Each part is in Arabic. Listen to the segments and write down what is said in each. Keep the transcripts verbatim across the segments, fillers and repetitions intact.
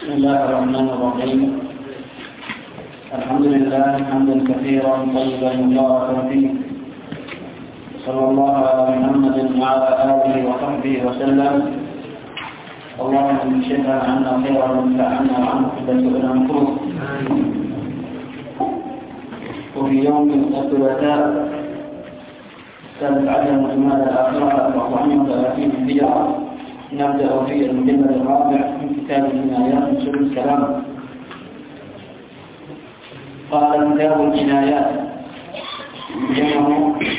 بسم الله الرحمن الرحيم. الحمد لله حمدا كثيرا طيبا مباركا فيه، صلى الله على محمد وعلى آله وصحبه وسلم. اللهم اشفنا عنا خيرا وانفعنا وعنه كل سوء مكروه. وفي يوم الثلاثاء السادس عشر من جمادى الآخرة أربعمائة وثلاثين هجرة نبدأ في المجلد الرابع من كتاب الجنايات من سبل السلام. قال كتاب الجنايات جمع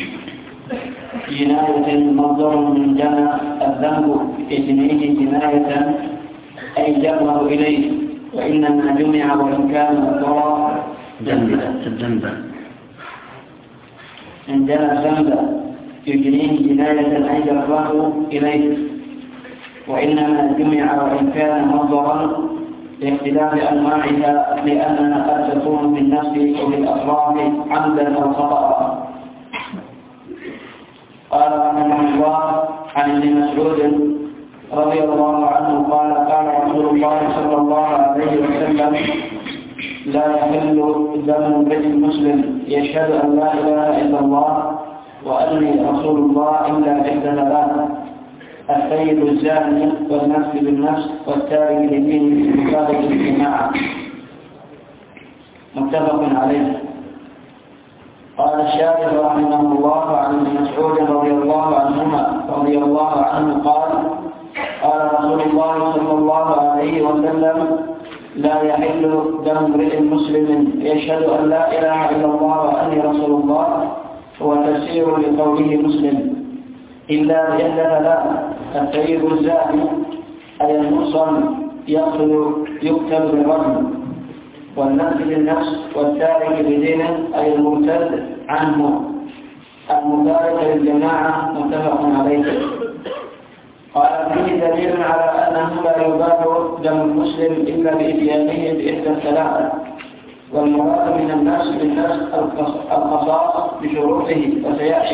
جناية مصدر من جنى الذنب اثنين جناية أي جره إليه، وإنما جمع وإن كان مصدرا الذنب إن جنى الذنب يجنيه جناية أي جره إليه، وإنما جمع وإن كان مصدرا لاختلاف أنواعها، لأنها قد تكون بالنفس وبالأطراف عمدا أو خطأ. قال رحمه الله عن ابن مسعود رضي الله عنه قال قال رسول الله صلى الله عليه وسلم: لا يحل دم امرئ مسلم يشهد أن لا إله إلا الله وأني رسول الله إلا بإحدى ثلاث: السيد الزاني والنفس بالنفس والتارك لدينه بمخالفة الجماعة. متفق عليه. قال الشارح رحمه الله عن ابن مسعود رضي الله عنهما رضي الله عنه قال قال رسول الله صلى الله عليه وسلم: لا يحل دم امرئ مسلم يشهد أن لا إله إلا الله وأني رسول الله، هو تفسير لقوله مسلم، إلا بإحدى ثلاث: السيد الزاني أي المحصن يقتل يقتل بالرجم، والنفس بالنفس، والتارك لدينه أي المرتد عنه، المفارق للجماعة. متفق عليه. قال فيه دليل على أنه لا يباح دم المسلم إلا بإتيانه بإحدى الثلاثة، والمراد من النفس بالنفس القصاص بشروطه وسيأتي.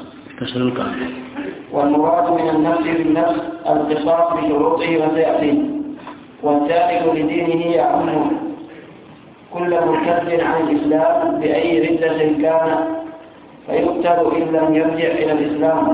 والمراد من النفس بالنفس القصاص بشروطه وسيأتي. والتارك لدينه يعم كل مرتد عن الإسلام بأي ردة كان، فيقتل إن لم يرجع إلى الإسلام.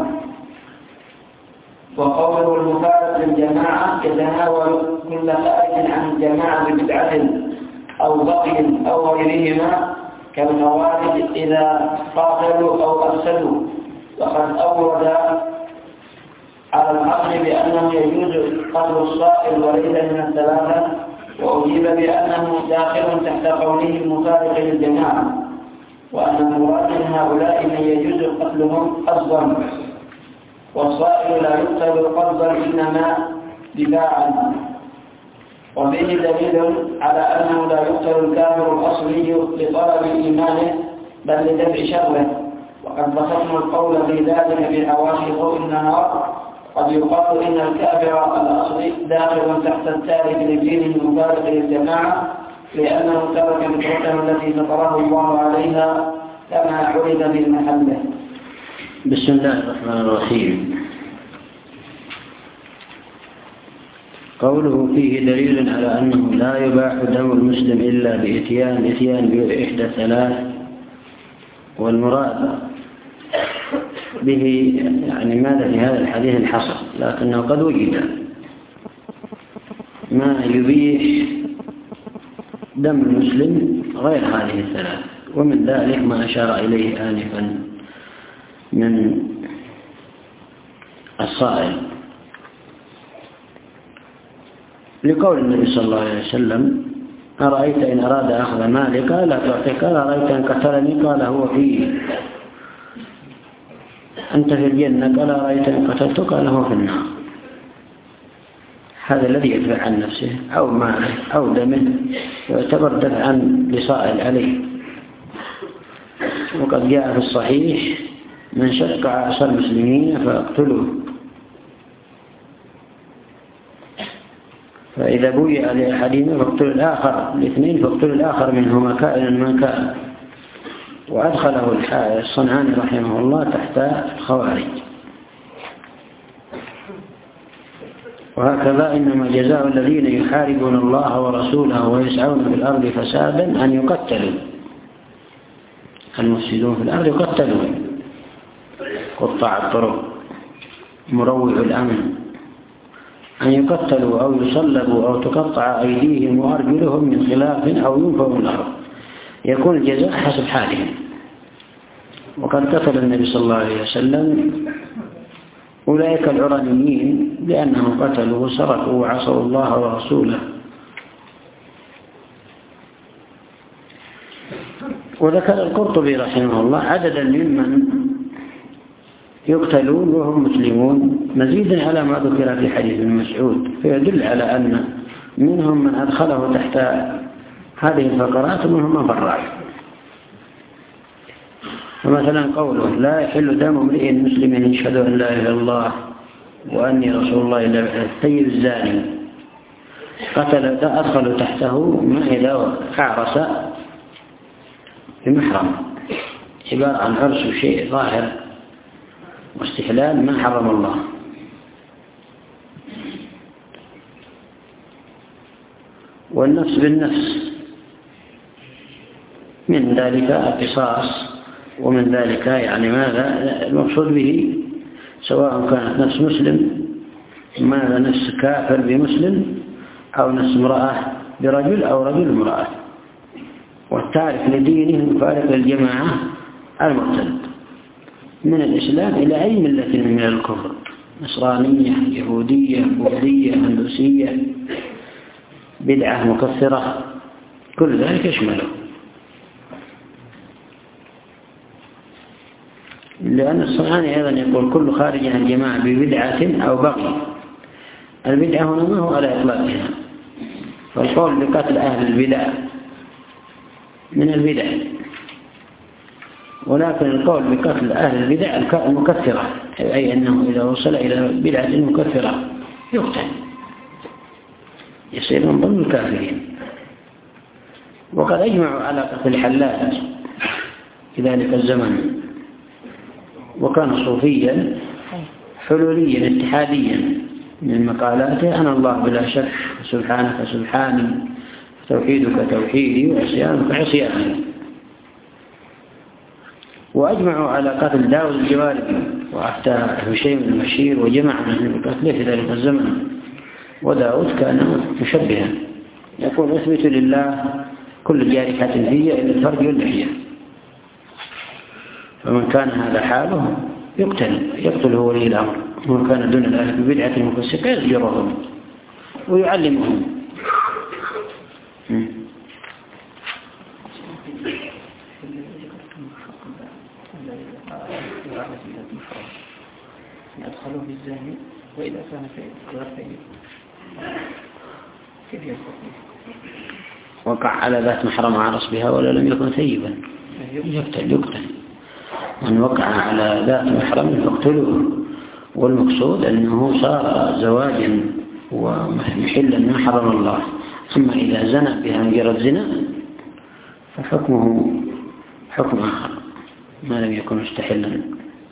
وقوله المفارق للجماعة يتناول كل خارج عن الجماعة ببدعة أو بغي أو غيرهما كالخوارج إذا قاتلوا أو أفسدوا. وقد أورد على الأصل بأنه يجوز قتل الصائل وليس من الثلاثة، وأجيب بأنه داخل تحت قوله المفارق للجماعة، وأن المراد من هؤلاء من يجوز قتلهم قصدا، والصائل لا يقتل قصدا إنما دفاعا. وفيه دليل على أنه لا يقتل الكافر الأصلي لطلب إيمانه بل لدفع شره، وقد بسطنا القول في ذلك في حواشي ضوء النهار. قد يقال إن الكافر الأصلي داخل تحت التارك لدينه المفارق للجماعة، لأنه ترك فطرته التي فطره الله عليها كما عرف في محله. بسم الله الرحمن الرحيم. قوله فيه دليل على أنه لا يباح دم المسلم إلا بإتيان إتيان بإحدى ثلاث، والمراد به يعني ماذا في هذا الحديث الحصر، لكنه قد وجد ما يبيح دم المسلم غير هذه الثلاث، ومن ذلك ما أشار إليه آنفا من الصائل، لقول النبي صلى الله عليه وسلم: أرأيت إن أراد أخذ مالك لا تعطيك، أرأيت إن قتلني قال هو فيه، أنت في الجنة قال أرأيت إن قتلت قال هو في النار. هذا الذي يدفع عن نفسه أو ماله أو دمه يعتبر دفعا لصائل عليه. وقد جاء في الصحيح: من شق عصا المسلمين فاقتلوه. فإذا بويع لأحدهما فاقتلوا الآخر، الاثنين فاقتلوا الآخر منهما كائنا من كان. وأدخله الصنعاني رحمه الله تحت الخوارج. وهكذا إنما جزاء الذين يحاربون الله ورسوله ويسعون في الأرض فسادا أن يقتلوا. المفسدون في الأرض يقتلوا، قطاع الطرق، مروع الأمن، أن يقتلوا أو يصلبوا أو تقطع أيديهم وأرجلهم من خلاف أو ينفوا من الأرض، يكون الجزاء حسب حالهم. وقد قتل النبي صلى الله عليه وسلم أولئك العرانيين لأنهم قتلوا وسرقوا وعصوا الله ورسوله. وذكر القرطبي رحمه الله عددا ممن يقتلون وهم مسلمون مزيدا على ما ذكر في حديث ابن مسعود، فيدل على أن منهم من أدخله تحت هذه الفقرات ومنهم من فرع. فمثلا قوله لا يحل دم امرئ مسلم يشهد أن لا إله إلا الله وأني رسول الله إلا الثيب الزاني، قتل أدخلوا تحته ما إذا أعرس بمحرم، عبارة عن عرس شيء ظاهر واستحلال ما حرم الله. والنفس بالنفس من ذلك القصاص، ومن ذلك يعني ماذا المقصود به، سواء كانت نفس مسلم ماذا نفس كافر بمسلم أو نفس امرأة برجل أو رجل امرأة، والتارك لدينه مفارق للجماعة المرتد من الإسلام إلى أي ملة من الكفر، نصرانية يهودية بوذية هندوسية بدعة مكفرة، كل ذلك يشمله. لأن الصنعاني أيضا يقول كل خارج عن الجماعة ببدعة أو بغي. البدعة هنا ما هو على إطلاقها، فالقول بقتل أهل البدع من البدع، ولكن القول بقتل أهل البدع المكفرة، أي أنه إذا وصل إلى بدعة مكفرة يقتل، يصير من ضمن الكافرين. وقد أجمعوا على قتل الحلاج في ذلك الزمن، وكان صوفيا حلوليا اتحاديا، من مقالاته أنا الله بلا شك سبحانك سبحاني توحيدك توحيدي وعصيانك عصياني. وأجمعوا على قتل داود الجواربي وأفتى هشيم المشير وجمع من قتله في ذلك الزمن. وداود كان مشبها يقول أثبت لله كل جارحة فيه إلا الفرج واللحية، فمن كان هذا حاله يقتل يقتل هو ولي الأمر، ومن كان دون ذلك ببدعة مفسقة يزجرهم ويعلمهم. يدخلوا بالزاني وإذا كان في غير ثيب كيف يستطيع؟ وقع على ذات محرم عرس بها ولا لم يكن ثيبا يقتل يقتل. من وقع على ذات محرم فاقتلوه. والمقصود أنه صار زواجا ومحلا ما حرم الله. أما إذا زنى بها مجرد زنا فحكمه حكم آخر ما لم يكن مستحلا.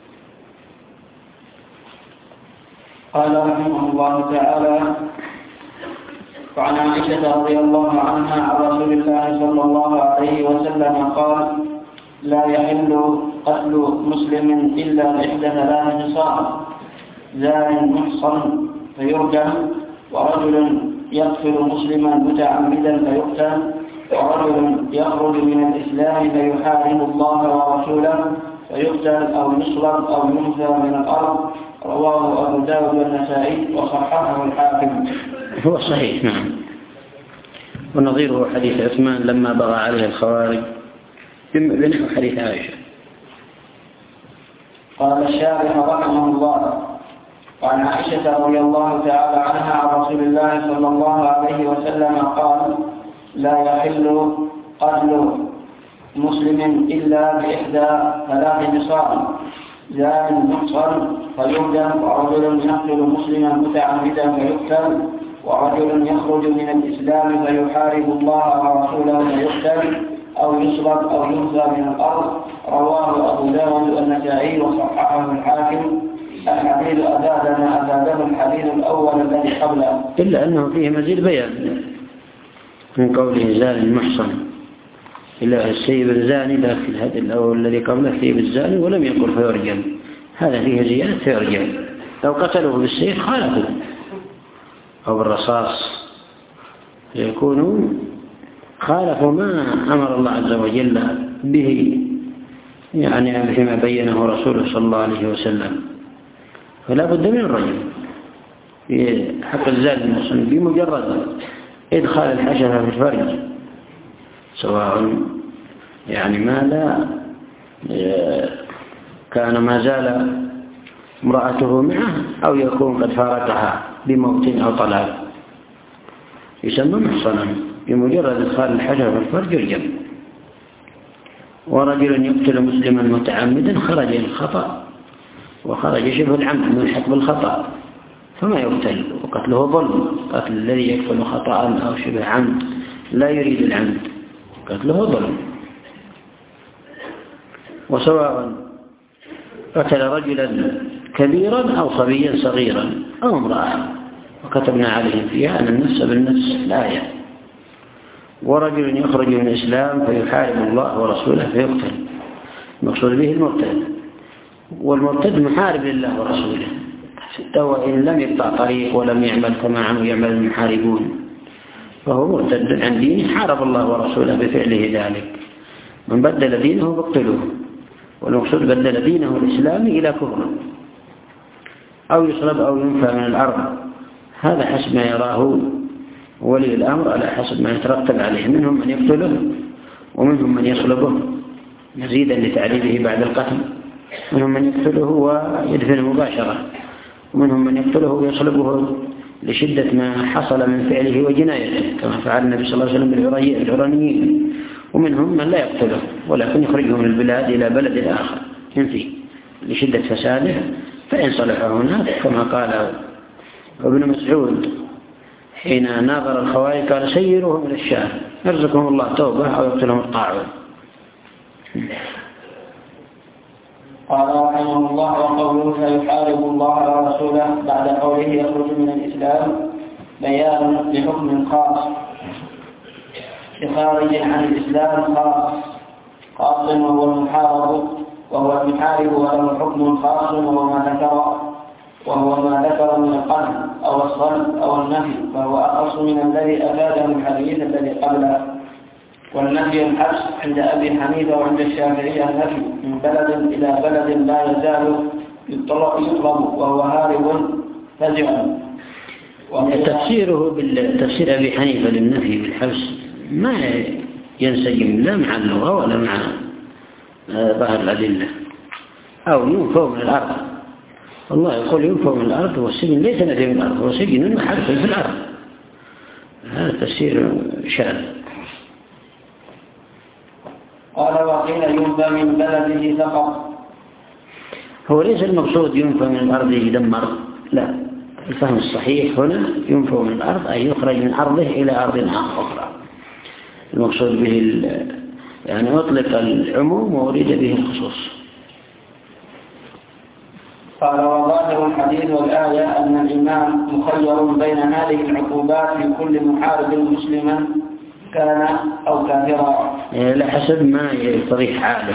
قال رحمه الله تعالى: وعن عائشة رضي الله عنها عن رسول الله صلى الله عليه وسلم قال: لا يحل قتل مسلم إلا بإحدى ثلاث خصال: زان محصن فيرجم، ورجل يقتل مسلما متعمدا فيقتل، ورجل يخرج من الإسلام فيحارب الله ورسوله فيقتل أو يصلب أو ينفى من الأرض. رواه أبو داود والنسائي وصححه الحاكم. هو صحيح نعم. ونظيره حديث عثمان لما بغى عليه الخوارج بنحو حديث عائشة. قال الشارح رحمه الله: وعن عائشة رضي الله تعالى عنها عن رسول الله صلى الله عليه وسلم قال: لا يحل قتل مسلم إلا بإحدى ثلاث خصال: زان محصن فيرجم، ورجل يقتل مسلما متعمدا فيقتل، ورجل يخرج من الإسلام فيحارب الله ورسوله فيقتل أو يصلب أو ينفى من الأرض. رواه أبو داود والنسائي وصححه الحاكم. الحديث أزادنا أزاده الحديث الأول الذي قبله، إلا أنه فيه مزيد بيان من قوله زاني المحصن إلا السيب الزاني لكن هذا الأول الذي قبله السيب الزاني ولم يقل فيرجم، هذا فيه زيادة فيرجم. لو قتلوه بالسيف خالفوا أو بالرصاص يكونوا خالفوا ما أمر الله عز وجل به، يعني فيما بينه رسوله صلى الله عليه وسلم. فلا بد من الرجم في حق الزاني المحصن بمجرد إدخال الحشرة في الفرج، سواء يعني ما لا كان ما زال امرأته معه أو يكون قد فارقها بموت أو طلاق، يسمى محصنا بمجرد إدخال الحشرة في الفرج يرجم. ورجل يقتل مسلما متعمدا خرج الخطأ وخرج شبه العمد ملحق بالخطأ فما يقتل، وقتله ظلم. قتل الذي يقتل خطأ أو شبه عمد لا يريد العمد قتله ظلم. وسواء قتل رجلا كبيرا أو صبيا صغيرا أو امرأة، وكتبنا عليهم فيها أن النفس بالنفس الآية. ورجل يخرج من الإسلام فيحارب الله ورسوله فيقتل، المقصود به المرتد، والمرتد محارب لله ورسوله وإن لم يقطع طريق ولم يعمل كما يعمل المحاربون فهو مرتد عن دينه، حارب الله ورسوله بفعله ذلك. من بدل دينه فاقتلوه، والمقصود بدل دينه الإسلامي إلى كفر أو يصلب أو ينفى من الأرض، هذا حسب ما يراه ولي الأمر على حسب ما يترتب عليه. منهم من يقتله ومنهم من يصلبه مزيدا لتعذيبه بعد القتل، منهم من يقتله ويدفنه مباشرة، ومنهم من يقتله ويصلبه لشدة ما حصل من فعله وجنايته كما فعل النبي صلى الله عليه وسلم بالعرانيين. ومنهم من لا يقتله ولكن يخرجه من البلاد إلى بلد آخر ينفي لشدة فساده، فإن صلح هناك كما قال ابن مسعود حين ناظر الخوارج قال سيروهم إلى الشام يرزقهم الله توبة أو يقتلهم الطاعون. قال رحمه الله: وقوله سيحارب الله ورسوله بعد قوله يخرج من الإسلام بيان لحكم خاص لخارج عن الإسلام خاص خاص وهو المحارب وهو المحارب وله حكم خاص وهو ما ذكر وهو ما ذكر من القتل أو الصلب أو النفي، فهو أخص من الذي أفاده الحديث الذي قبله. والنفي الحبس عند أبي حنيفة وعند الشافعية النفي من بلد إلى بلد لا يزال يطلب وهو هارب فزع. تفسيره بالتفسير أبي حنيفة للنفي بالحبس ما ينسجم لا مع اللغة ولا مع ظاهر الأدلة. أو ينفوا من الأرض، الله يقول ينفوا من الأرض، والسجن ليس نفي من الأرض، هو سجن وحبس في الأرض. هذا تفسير شاذ. قال: وقيل ينفى من بلده فقط. هو ليس المقصود ينفى من الأرض يدمر، لا، الفهم الصحيح هنا ينفى من الأرض أي يخرج من أرضه إلى أرض أخرى. المقصود به يعني أطلق العموم وأريد به الخصوص. قال: وظاهر الحديث والآية أن الإمام مخير بين هذه العقوبات في كل محارب مسلما كان أو كافرا، على حسب ما يقتضي حاله،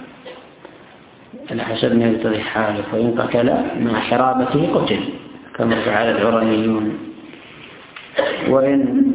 على حسب ما يقتضي حاله. فإن قتل مع حرابته قتل كما فعل العرانيون، وإن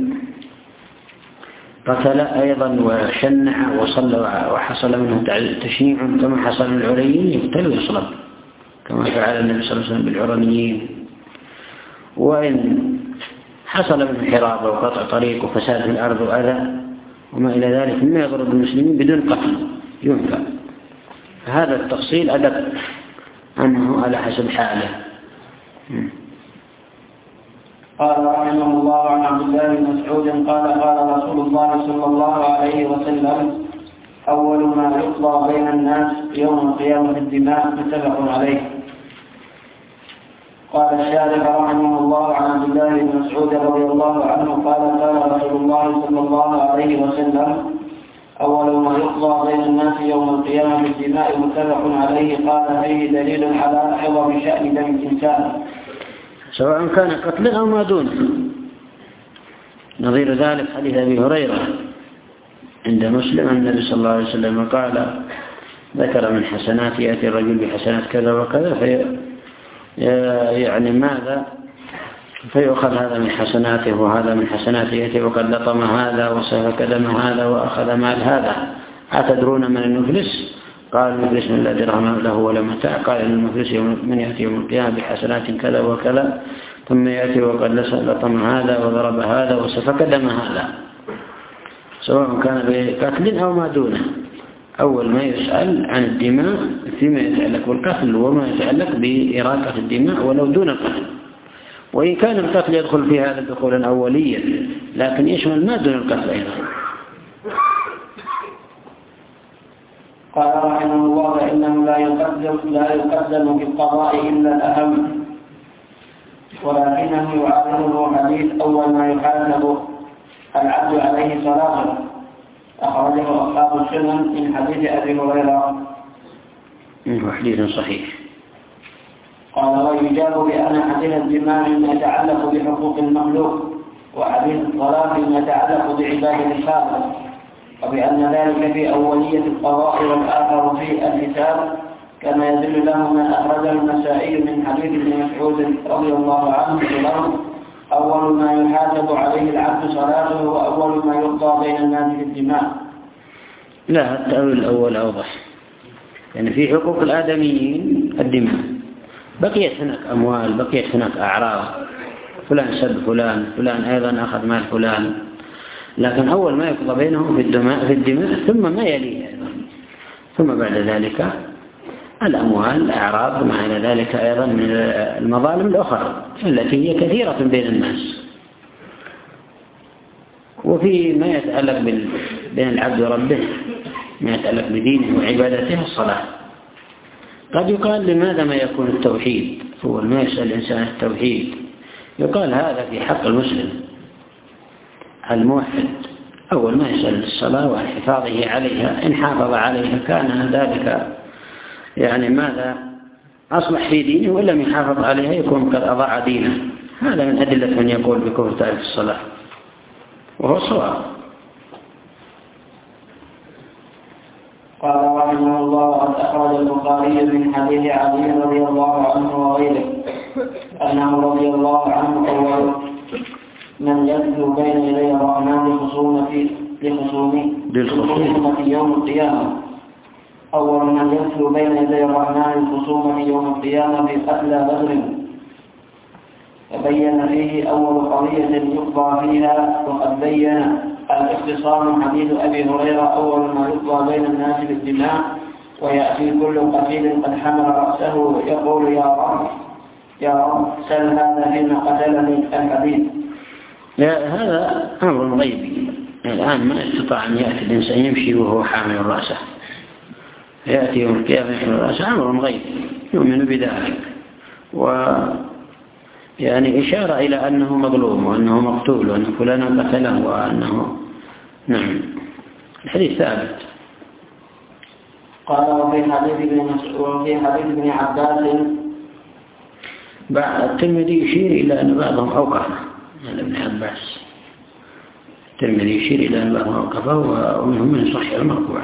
قتل أيضا وشنع وصلى وحصل منه تشنيع كما حصل من العرانيين يقتل ويصلب كما فعل النبي صلى الله عليه وسلم بالعرانيين. وإن حصل من حرابة وقطع طريق وفساد في الأرض وأذى وما إلى ذلك مما يضرب المسلمين بدون قتل ينفع. هذا التفصيل أدب أنه على حسب حاله. قال رحمه الله: عن عبد الله بن مسعود قال: قال رسول الله صلى الله عليه وسلم: أول ما يقضى بين الناس يوم القيامة الدماء، متفق عليه. قال الشارح رحمه الله: عن عبد الله بن مسعود رضي الله عنه قال: قال رسول الله صلى الله عليه وسلم: أول ما يقضى بين الناس يوم القيامة بالدماء متفق عليه. قال فيه دليل على عظم شأن دم الإنسان سواء كان قتلا أو ما دونه. نظير ذلك حديث أبي هريرة عند مسلم النبي صلى الله عليه وسلم قال ذكر من حسنات يأتي الرجل بحسنات كذا وكذا في يعني ماذا فيؤخذ هذا من حسناته وهذا من حسناته يأتي وقد لطم هذا وسفك دم هذا وأخذ مال هذا. أتدرون من المفلس؟ قال المفلس من لا درهم له ولا متاع. قال إن المفلس من يأتي يوم القيامة بحسنات كذا وكذا ثم يأتي وقد لطم هذا وضرب هذا وسفك دم هذا، سواء كان بقتل أو ما دونه. أول ما يسأل عن الدماء فيما يتعلق بالقتل وما يتعلق بإراقة الدماء ولو دون القتل، وإن كان القتل يدخل في هذا دخولا أوليا لكن يشمل ما دون القتل أيضا. قال رحمه الله فإنه لا يقدم لا يقدم بالقضاء إلا الأهم، ولكنه يعارضه حديث أول ما يحاسب العبد عليه صلاته أخرجه أصحاب السنن من حديث أبي هريرة منه حديث صحيح. قال ويجاب بأن حديث الدماء مما يتعلق بحقوق المخلوق وحديث الصلاة مما يتعلق بعبادة الخالق، وبأن ذلك في أولية القضاء والآخر في الحساب، كما يدل له ما أخرجه النسائي من حديث ابن مسعود رضي الله عنه له أول ما يحاسب عليه العبد صلاته وأول ما يقضى بين الناس بالدماء. لا، التأويل الأول أوضح، يعني في حقوق الآدميين الدماء، بقيت هناك أموال، بقيت هناك أعراض، فلان سب فلان، فلان أيضا أخذ مال فلان، لكن أول ما يقضى بينهم في الدماء, في الدماء ثم ما يليه أيضا، ثم بعد ذلك الأموال، الأعراض، مع ذلك أيضا من المظالم الأخرى التي هي كثيرة بين الناس. وفي ما يتعلق بين العبد وربه، ما يتعلق بدينه وعبادته الصلاة. قد يقال لماذا ما يكون التوحيد هو ما يسأل الإنسان التوحيد؟ يقال هذا في حق المسلم الموحد، أول ما يسأل الصلاة وحفاظه عليها، إن حافظ عليها كان ذلك يعني ماذا أصلح في دينه، وإن لم يحافظ عليها يكون قد أضاع دينه. هذا من أدلة من يقول بكفر تارك الصلاة، وهو صواب. قال رحمه الله قد أخرج البخاري من حديث علي رضي الله عنه وغيره أنه رضي الله عنه أول من يتلو بين يدي الرحمن لخصومة لخصومة يوم القيامة أول من يتلو بين يدي الرحمن لخصومة يوم القيامة في قتل بدر، فبين فيه أول قضية يقضى فيها، وقد بين الاختصار من حديث أبي هريرة أول ما يقضى بين الناس بالدماء، ويأتي كل قتيل قد حمل رأسه يقول يا رب يا رب سل هذا فيما قتلني الحديث. هذا أمر غيبي، الآن ما استطاع أن يأتي الإنسان يمشي وهو حامل رأسه، يأتي يوم القيامة يحمل رأسه، أمر غيبي يؤمن بذلك، و يعني إشارة إلى أنه مظلوم وأنه مقتول وأن فلان قتله وأنه نعم. الحديث ثابت. قال وفي حديث ابن مسعود وفي حديث ابن عباس بعد الترمذي يشير إلى أن بعضهم أوقفه، يعني ابن عباس الترمذي يشير إلى أن بعضهم أوقفه ومنهم من صحيح المرفوع.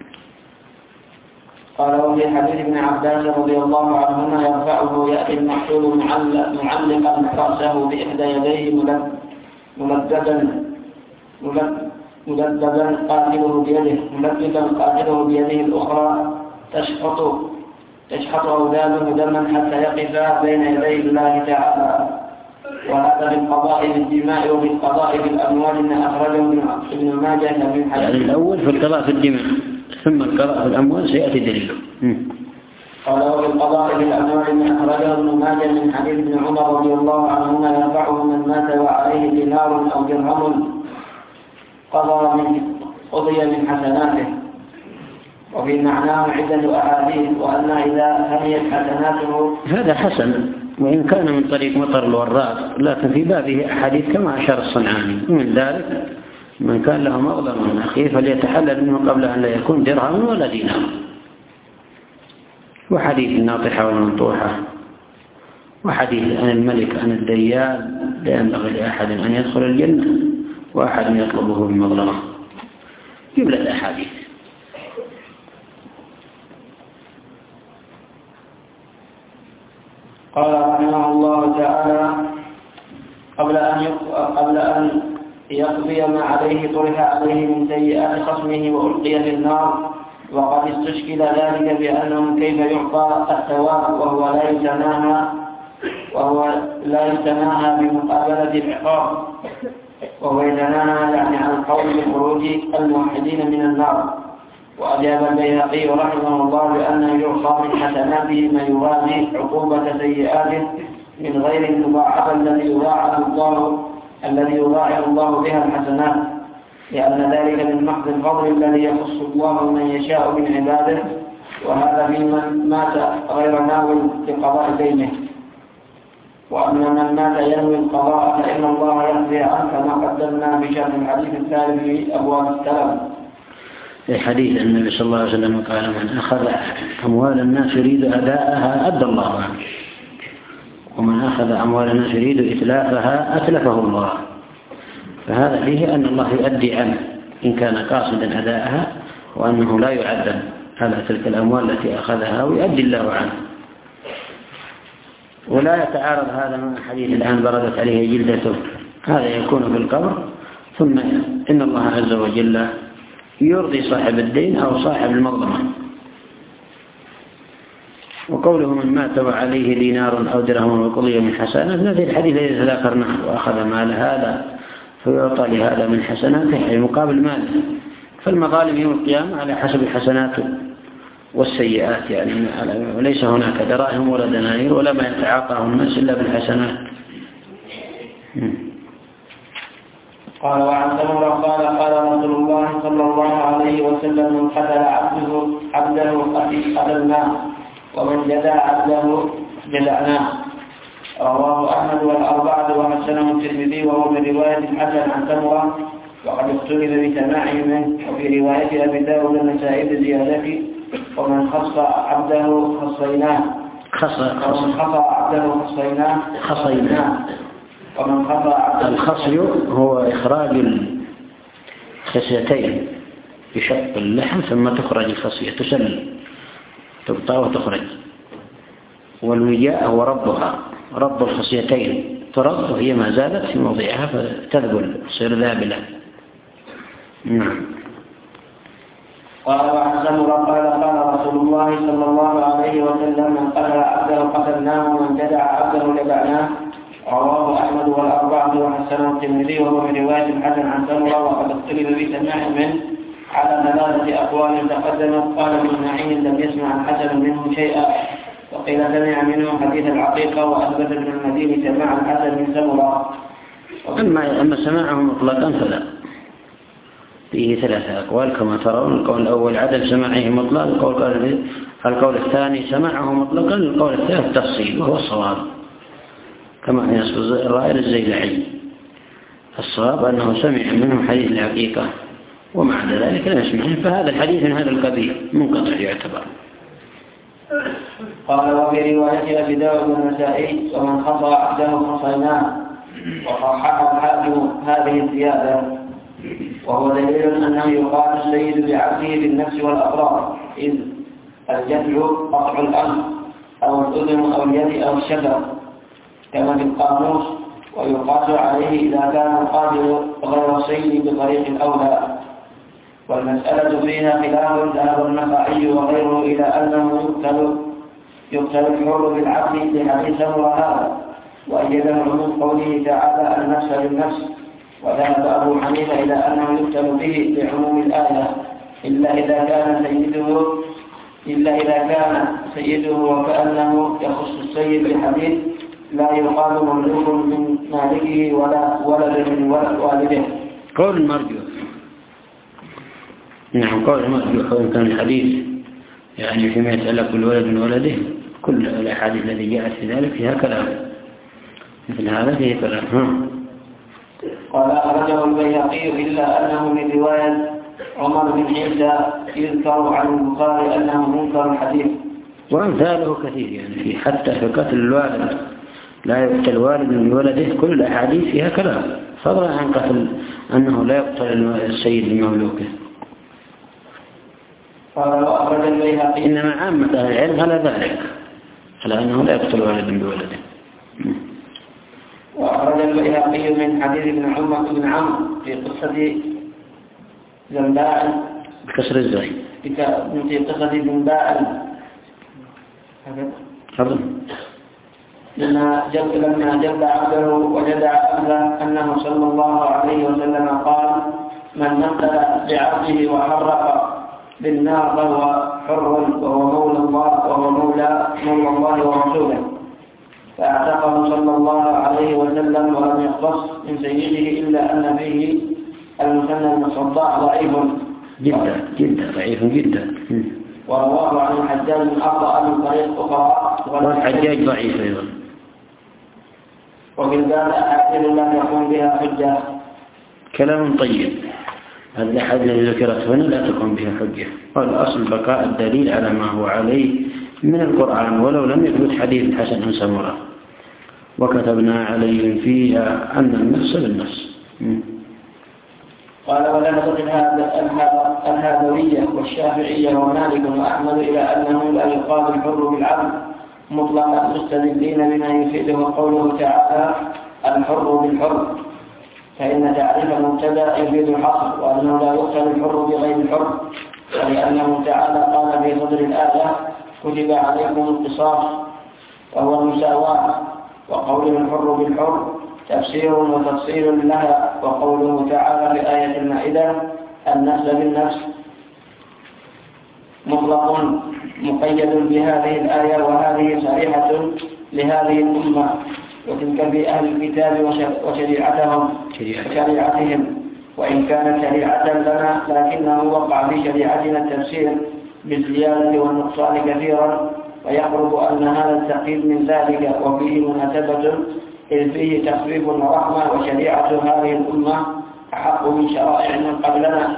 قال وفي حديث ابن عباس رضي الله عنهما يرفعه يأتي المقتول معلقا رأسه بإحدى يديه ملددا ملددا قاتله بيده ملددا قاتله بيده الأخرى تشحط تشحط أولاده دما حتى يقف بين يدي الله تعالى. وهذا بالقضاء بالدماء وبالقضاء بالأموال ما أخرجه ابن ماجه من حديث. يعني الأول في القضاء في الدماء ثم القضاء في الأموال سيأتي دليله. قال وبالقضاء بالأموال ما أخرجه ابن ماجه من حديث ابن عمر رضي الله عنهما يرفعه من مات وعليه دينار أو درهم قضى من قضي من حسناته. وفي معناه عدة أحاديث، وأن إذا هنيت حسناته هذا حسن، وإن كان من طريق مطر الوراق، لكن في بابه أحاديث كما أشار الصنعاني، ومن ذلك من كان له مظلم من أخيه فليتحلل منه قبل أن لا يكون درهم ولا دينار. وحديث الناطحة والمنطوحة، وحديث عن الملك عن الديان لا ينبغي لأحد أن يدخل الجنة وأحد يطلبه بمظلمة، جملة أحاديث. قال رحمه الله تعالى: قبل أن قبل أن يقضي ما عليه طرح عليه من سيئات خصمه وألقي في النار، وقد استشكل ذلك بأنه كيف يعطى الثواب وهو لا يتناهى وهو لا يتناهى بمقابلة العقاب، وهو يتناهى يعني عن قول بخروج الموحدين من النار. وأجاب البيهقي رحمه الله بأنه يعطى من حسناته ما يوازي عقوبة سيئاته من غير المضاعفة الذي يضاعف الله الذي يضاعف الله بها الحسنات، لأن ذلك من محض الفضل الذي يخص الله من يشاء من عباده، وهذا في من مات غير ناوي لقضاء دينه. وأما من مات ينوي القضاء فإن الله يقضي عنه كما قدمنا بشرح الحديث الثالث في أبواب السلام. في حديث النبي صلى الله عليه وسلم قال: من أخذ أموال الناس يريد أداءها أدى الله عنه، ومن أخذ أموال الناس يريد إتلافها أتلفه الله. فهذا فيه أن الله يؤدي عنه إن كان قاصدا أداءها، وأنه لا يعذب على تلك الأموال التي أخذها ويؤدي الله عنه. ولا يتعارض هذا مع حديث الآن بردت عليه جلدته، هذا يكون في القبر، ثم إن الله عز وجل يرضي صاحب الدين أو صاحب المظلمة. وقوله من مات وعليه دينار أو درهم وقضي من حسنات، هذه الحديث الذي ذكرناه: وأخذ مال هذا فيعطى لهذا من حسناته أي مقابل ماله. فالمظالم يوم القيامة على حسب الحسنات والسيئات، يعني وليس هناك دراهم ولا دنانير ولا ما يتعاطاه الناس إلا بالحسنات. قال: وعن سمرة قال: قال رسول الله صلى الله عليه وسلم: من قتل عبده عبده قتلناه، ومن جدع عبده جدعناه. رواه أحمد والأربعة وحسنه الترمذي، وهو من رواية الحسن عن سمرة، وقد اختلف بسماعه منه. وفي رواية أبي داود النسائي بزيادته: ومن خص عبده خصيناه ومن خص عبده خصيناه خصيناه ومن خص عبده. الخصي هو إخراج الخصيتين بشق اللحم ثم تخرج الخصية، تسلل تقطع وتخرج. والوجاء هو ربها، رب الخصيتين ترد وهي ما زالت في موضعها فتذبل تصير ذابلة. نعم. قال: وعن سمرة قال: قال رسول الله صلى الله عليه وسلم: من قتل عبده قتلناه، ومن جدع عبده جدعناه. رواه أحمد والأربعة وحسنه الترمذي، وهو من رواية الحسن عن سمرة، وقد اختلف بسماع منه على ثلاثة أقوال تقدمت. قال ابن معين: لم يسمع الحسن منه شيئا، وقيل سمع منه حديث العقيقة، وأثبت ابن المديني سماع الحسن من سمرة. أما أما سماعه مطلقا فلا، فيه ثلاثة أقوال كما ترون. القول الأول عدم سماعه مطلقا، القول القول الثاني سماعه مطلقا، القول الثالث تفصيل وهو الصواب كما يصف الرائل الزيلعي. الصواب أنه سمع منه حديث العقيقة، ومع ذلك لم يسمعه، فهذا الحديث من هذا القبيل منقطع يعتبر. قال: وفي رواية أبي داود النسائي: ومن خصى عبده خصيناه. وصححه الحاكم هذه الزيادة، وهو دليل أنه يقال السيد بعبده بالنفس والأطراف، إذ الجدع قطع الأنف أو الأذن أو اليد أو الشفر كما في القاموس، ويقاس عليه إذا كان القاتل غير السيد بطريق الأولى. والمسألة فيها خلاف، ذهب النخعي وغيره إلى أنه يقتل يقتل الحر بالعبد لحديث سمرة هذا، وأيده عموم قوله تعالى: النفس بالنفس. وذهب أبو حنيفة إلى أنه يقتل به بعموم الآية، إلا إذا كان سيده إلا إذا كان سيده وكأنه يخص السيد بحديث: لا يقال مملوك من مالكه ولا ولد من ولد والده. قول مرجوح. نعم، قول مرجوح. وإن كان الحديث يعني فيما يتعلق بالولد من ولده، كل الأحاديث التي جاءت في ذلك فيها كلام، مثل هذا فيه كلام. قال: أخرجه البيهقي إلا أنه من رواية عمر بن عيسى يذكر عن البخاري أنه منكر الحديث. وأمثاله كثير يعني في حتى في قتل الوالد لا يقتل والد من ولده، كل الأحاديث فيها كلام، فضلا عن قتل أنه لا يقتل السيد بمملوكه. إنما عامة أهل العلم على ذلك، على أنه لا يقتل والد بولده. وأخرج البيهقي من حديث ابن عمر بن عمرو في قصة زنباء بكسر الزاي في قصة زنباء هذا لما جب لما جب عبده وجد عبده أنه صلى الله عليه وسلم قال: من نقل بعبده وحرق بالنار فهو حر وهو مولى الله وهو مولى مولى الله ورسوله، فاعتقه صلى الله عليه وسلم ولم يختص من سيده إلا أن فيه المثنى بن صداع ضعيف جدا جدا ضعيف جدا، ورواه عن الحجاج من أخطأ من طريق أخرى، والحجاج ضعيف أيضا. وفي الباب أحاديث لا يكون بها حجة. كلام طيب، هذه الأحاديث التي ذكرت هنا لا تكون بها حجة، والأصل بقاء الدليل على ما هو عليه من القرآن ولو لم يثبت حديث حسن عن سمرة. وكتبنا عليهم فيها أن النفس بالنفس. قال: ولا نقل الهادوية والشافعية ومالك وأحمد إلى أنه لا يقال الحر بالعبد مطلقا مستدلين بما يفيده قوله تعالى: الحر بالحر، فإن تعريف المبتدأ يفيد الحصر، وأنه لا يقتل الحر بغير الحر، ولأنه تعالى قال في صدر الآية: كتب عليكم القصاص، وهو المساواة. وقوله الحر بالحر تفسير وتفصيل لها. وقوله تعالى في آية المائدة: النفس بالنفس مطلق مقيد بهذه الآية، وهذه صريحة لهذه الأمة، وتلك في أهل الكتاب وشريعتهم وشريعتهم، وإن كانت شريعة لنا لكنه وقع في شريعتنا التفسير بالزيادة والنقصان كثيرا، ويقرب أن هذا التقييد من ذلك، وفيه مناسبة إذ فيه تخفيف ورحمة، وشريعة هذه الأمة أحق من شرائع من قبلنا،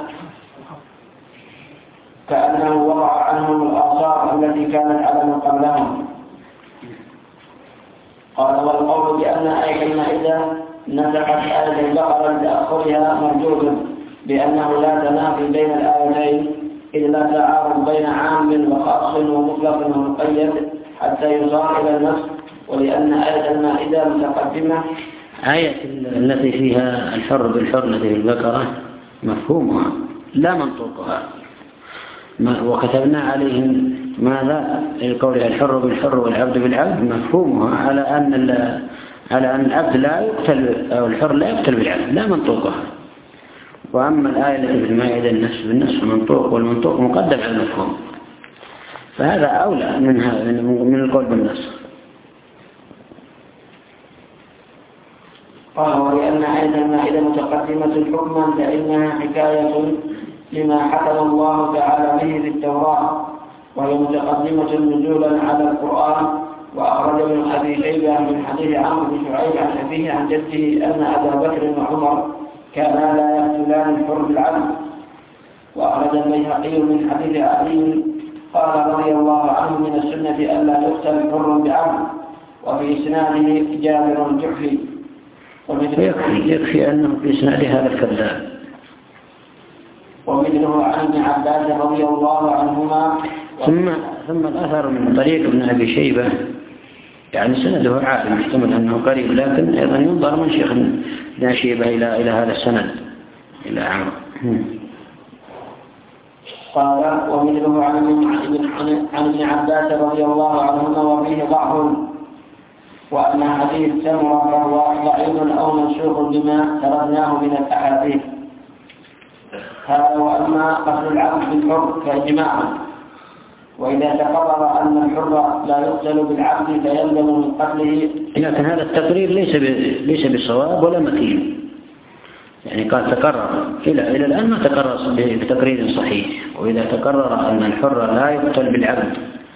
كأنه وقع عنهم الآثار التي كانت على من قبلهم. قال: والقول بأن آية المائدة نسخت آية البقرة لتأخرها مرجوز، بأنه لا تنافي بين الآيتين، إذ لا تعارض بين عام وخاص ومطلق ومقيد حتى يصار إلى النص، ولأن آية المائدة متقدمة. آية التي فيها الحر بالحر التي في البقرة مفهومها لا منطوقها، وكتبنا عليهم ماذا القول الحر بالحر والعبد بالعبد مفهومها على أن على أن العبد لا يقتل أو الحر لا يقتل بالعبد، لا منطوقها. وأما الآية التي في المائدة النفس بالنفس منطوق، والمنطوق مقدم على المفهوم، فهذا أولى منها من القول بالنفس. قال: ولأن آية المائدة متقدمة حكما فإنها حكاية لما حكم الله تعالى به في التوراة، وهي متقدمة نزولا على القرآن. وأخرج ابن أبي شيبة من حديث عمرو بن شعيب عن أبيه عن جده أن أبا بكر وعمر كانا لا يقتلان الحر بالعبد. وأخرج البيهقي من حديث علي قال رضي الله عنه: من السنة ألا يقتل الحر بعبد. وفي إسناده جابر الجحفي. يكفي, يكفي أنه في إسناد هذا الكذاب. ومثله عن ابن عباس رضي الله عنهما. ثم ثم الأثر من طريق ابن أبي شيبة يعني سنده عالي، محتمل أنه قريب، لكن أيضا ينظر من شيخ ابن شيبة إلى إلى هذا السند إلى عمرو. قال: ومثله عن عن ابن عباس رضي الله عنهما وفيه ضعف، وأن حديث سمرة فهو ضعيف أو منسوخ بما تردناه من الأحاديث. هذا. وأما قتل العبد بالحر فإجماع، وإذا تقرر أن الحر لا يقتل بالعبد فيلزم من قتله. لكن هذا التقرير ليس ليس بصواب ولا متين، يعني قال تقرر إلى إلى الآن ما تقرر بتقرير صحيح. وإذا تقرر أن الحر لا يقتل بالعبد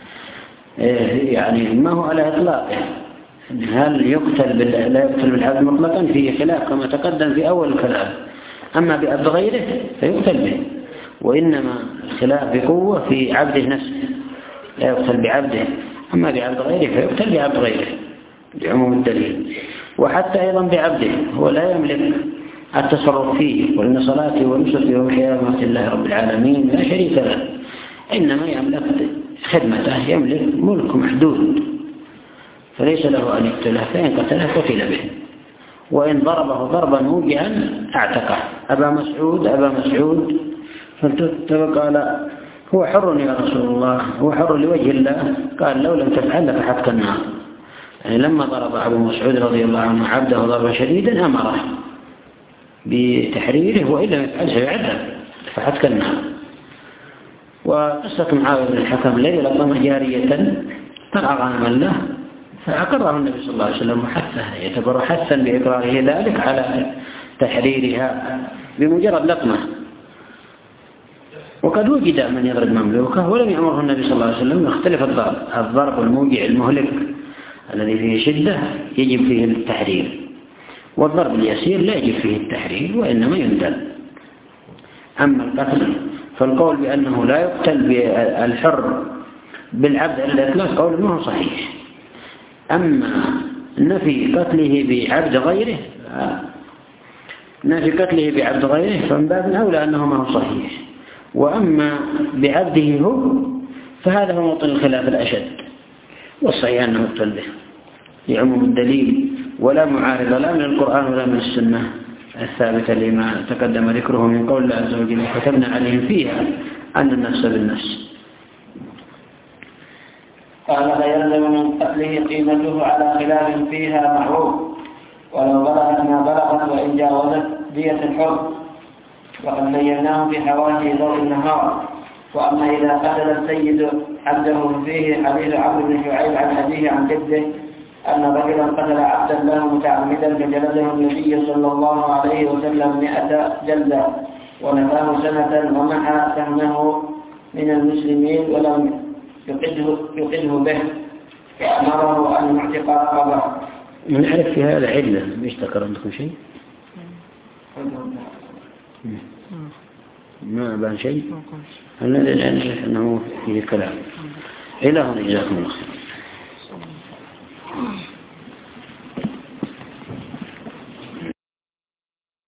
يعني ما هو على إطلاقه، هل يقتل لا يقتل بالعبد مطلقا فيه خلاف كما تقدم في أول الكلام، أما بعبد غيره فيقتل به. وإنما الخلاف بقوة في عبده نفسه، لا يقتل بعبده، أما بعبد غيره فيقتل بعبد غيره لعموم الدليل. وحتى أيضا بعبده هو لا يملك التصرف فيه، وإن صلاته ونسكه ومحياه ومماتي لله رب العالمين لا شريك له، إنما يملك خدمته، يملك ملك محدود، فليس له أن يقتله، فإن قتله قتل به. وإن ضربه ضربا موجعا اعتقه. أبا مسعود أبا مسعود فقال هو حر يا رسول الله، هو حر لوجه الله، قال لو لم تفعل لفحتك النار. يعني لما ضرب أبو مسعود رضي الله عنه عبده ضربا شديدا أمره بتحريره، وإن لم يفعل سيعذب لفحتك النار. وقصة معاوية بن الحكم الذي لطم جارية ترعى غنما له فأقره النبي صلى الله عليه وسلم وحثه، يعتبر حثا بإقراره ذلك على تحريرها بمجرد لطمه. وقد وجد من يضرب مملوكه ولم يأمره النبي صلى الله عليه وسلم. يختلف الضرب، الضرب الموجع المهلك الذي فيه شدة يجب فيه التحرير، والضرب اليسير لا يجب فيه التحرير وإنما يندل. أما القتل فالقول بأنه لا يقتل بالحر بالعبد على الإطلاق قول ما هو صحيح. أما نفي قتله بعبد غيره نفي قتله بعبد غيره فمن باب أولى أنه ما هو صحيح. وأما بعبده هو فهذا هو موطن الخلاف الأشد، والصحيح أنه يقتل به لعموم الدليل، ولا معارض لا من القرآن ولا من السنة الثابتة لما تقدم ذكره من قول الله عز وجل كتبنا عليهم فيها أن النفس بالنفس. قال فيلزم من قتله قيمته على خلاف فيها معروف، ولو بلغت ما بلغت وإن جاوزت دية الحر، وقد بيناه في حواشي ضوء النهار. وأما إذا قتل السيد عبده فيه حديث عمرو بن شعيب عن أبيه عن جده أن رجلا قتل عبدا له متعمدا فجلده النبي صلى الله عليه وسلم مئة جلدة ونفاه سنة ومحى سهمه من المسلمين ولم يقده, يقده به، فأمره أن يعتق رقبه. نعرف في هذا علة، مش ذكر عندكم شيء؟ ما بان شيء؟ الذي نعرف أنه فيه كلام. إلى هنا جزاكم الله خير.